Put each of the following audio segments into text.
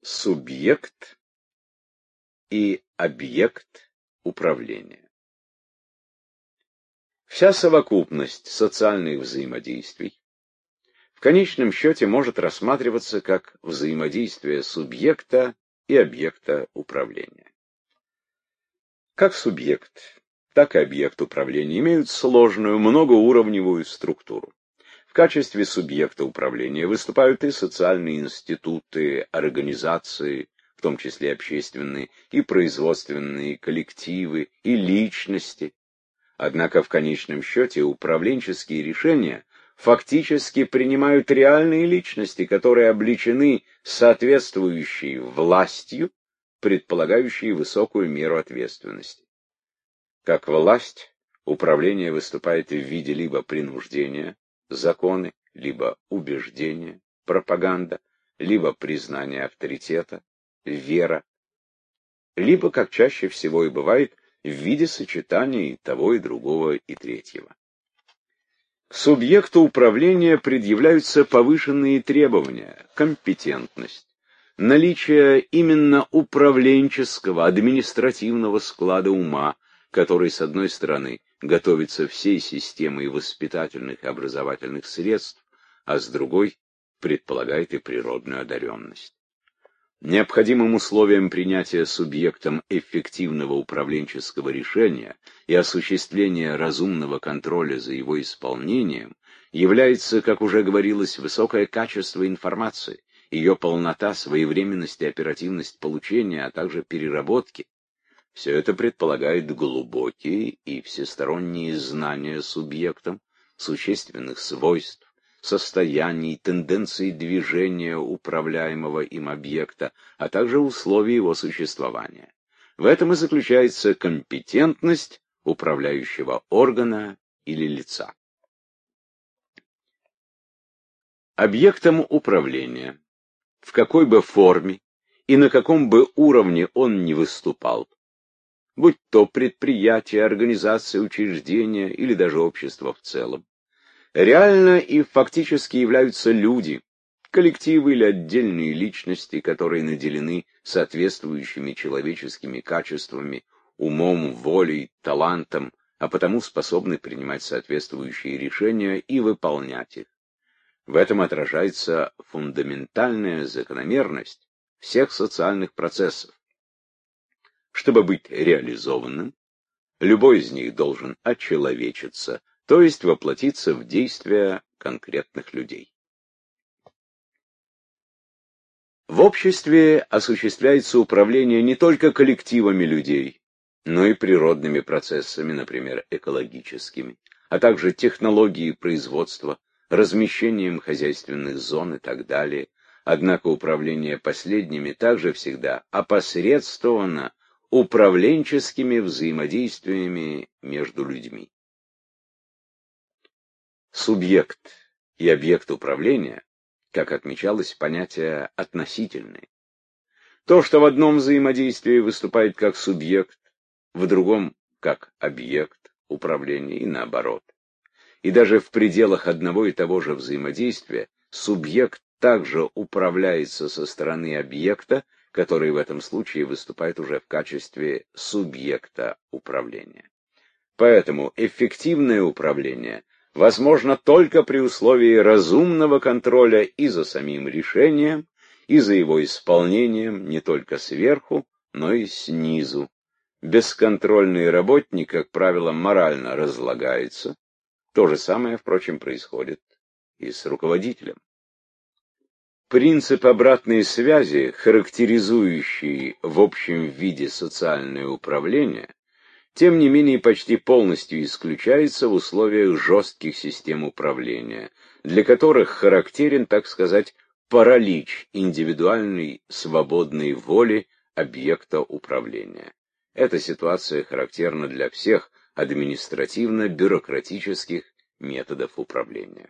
Субъект и объект управления. Вся совокупность социальных взаимодействий в конечном счете может рассматриваться как взаимодействие субъекта и объекта управления. Как субъект, так и объект управления имеют сложную, многоуровневую структуру. В качестве субъекта управления выступают и социальные институты, организации, в том числе общественные, и производственные коллективы, и личности. Однако в конечном счете управленческие решения фактически принимают реальные личности, которые облечены соответствующей властью, предполагающей высокую меру ответственности. Как власть, управление выступает в виде либо принуждения, законы, либо убеждения, пропаганда, либо признание авторитета, вера, либо, как чаще всего и бывает, в виде сочетания и того, и другого, и третьего. К субъекту управления предъявляются повышенные требования: компетентность, наличие именно управленческого, административного склада ума, который, с одной стороны, готовится всей системой воспитательных и образовательных средств, а с другой предполагает и природную одаренность. Необходимым условием принятия субъектом эффективного управленческого решения и осуществления разумного контроля за его исполнением является, как уже говорилось, высокое качество информации, ее полнота, своевременность и оперативность получения, а также переработки. Все это предполагает глубокие и всесторонние знания субъектом существенных свойств, состояний, тенденций движения управляемого им объекта, а также условий его существования. В этом и заключается компетентность управляющего органа или лица. Объектом управления, в какой бы форме и на каком бы уровне он ни выступал, будь то предприятие, организация, учреждение или даже общество в целом, реально и фактически являются люди, коллективы или отдельные личности, которые наделены соответствующими человеческими качествами, умом, волей, талантом, а потому способны принимать соответствующие решения и выполнять их. В этом отражается фундаментальная закономерность всех социальных процессов. Чтобы быть реализованным, любой из них должен очеловечиться, то есть воплотиться в действия конкретных людей. В обществе осуществляется управление не только коллективами людей, но и природными процессами, например, экологическими, а также технологией производства, размещением хозяйственных зон и так далее. Однако управление последними также всегда опосредствовано управленческими взаимодействиями между людьми. Субъект и объект управления, как отмечалось, понятия относительные. То, что в одном взаимодействии выступает как субъект, в другом как объект управления и наоборот. И даже в пределах одного и того же взаимодействия субъект также управляется со стороны объекта, который в этом случае выступает уже в качестве субъекта управления. Поэтому эффективное управление возможно только при условии разумного контроля и за самим решением, и за его исполнением не только сверху, но и снизу. Бесконтрольный работник, как правило, морально разлагается. То же самое, впрочем, происходит и с руководителем. Принцип обратной связи, характеризующий в общем виде социальное управление, тем не менее почти полностью исключается в условиях жестких систем управления, для которых характерен, так сказать, паралич индивидуальной свободной воли объекта управления. Эта ситуация характерна для всех административно-бюрократических методов управления.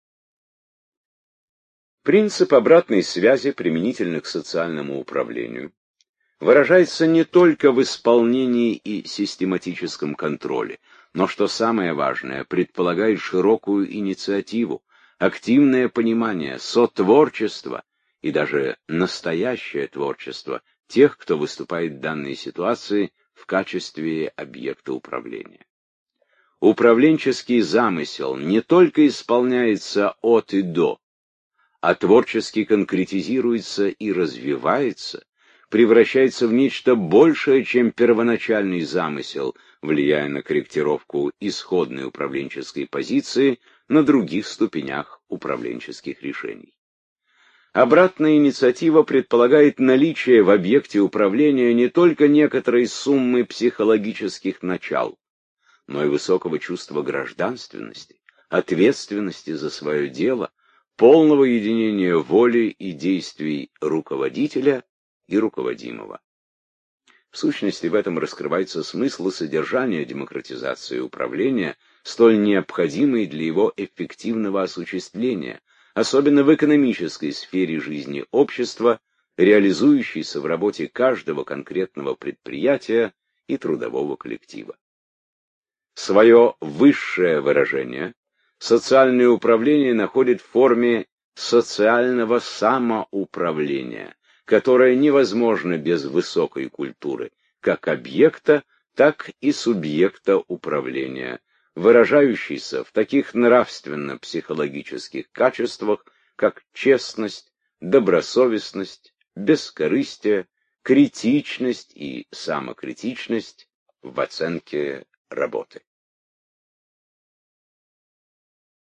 Принцип обратной связи, применительный к социальному управлению, выражается не только в исполнении и систематическом контроле, но, что самое важное, предполагает широкую инициативу, активное понимание, сотворчество и даже настоящее творчество тех, кто выступает в данной ситуации в качестве объекта управления. Управленческий замысел не только исполняется от и до, а творчески конкретизируется и развивается, превращается в нечто большее, чем первоначальный замысел, влияя на корректировку исходной управленческой позиции на других ступенях управленческих решений. Обратная инициатива предполагает наличие в объекте управления не только некоторой суммы психологических начал, но и высокого чувства гражданственности, ответственности за свое дело, полного единения воли и действий руководителя и руководимого. В сущности, в этом раскрывается смысл и содержание демократизации управления, столь необходимый для его эффективного осуществления, особенно в экономической сфере жизни общества, реализующейся в работе каждого конкретного предприятия и трудового коллектива. Свое высшее выражение социальное управление находит в форме социального самоуправления, которое невозможно без высокой культуры, как объекта, так и субъекта управления, выражающейся в таких нравственно-психологических качествах, как честность, добросовестность, бескорыстие, критичность и самокритичность в оценке работы.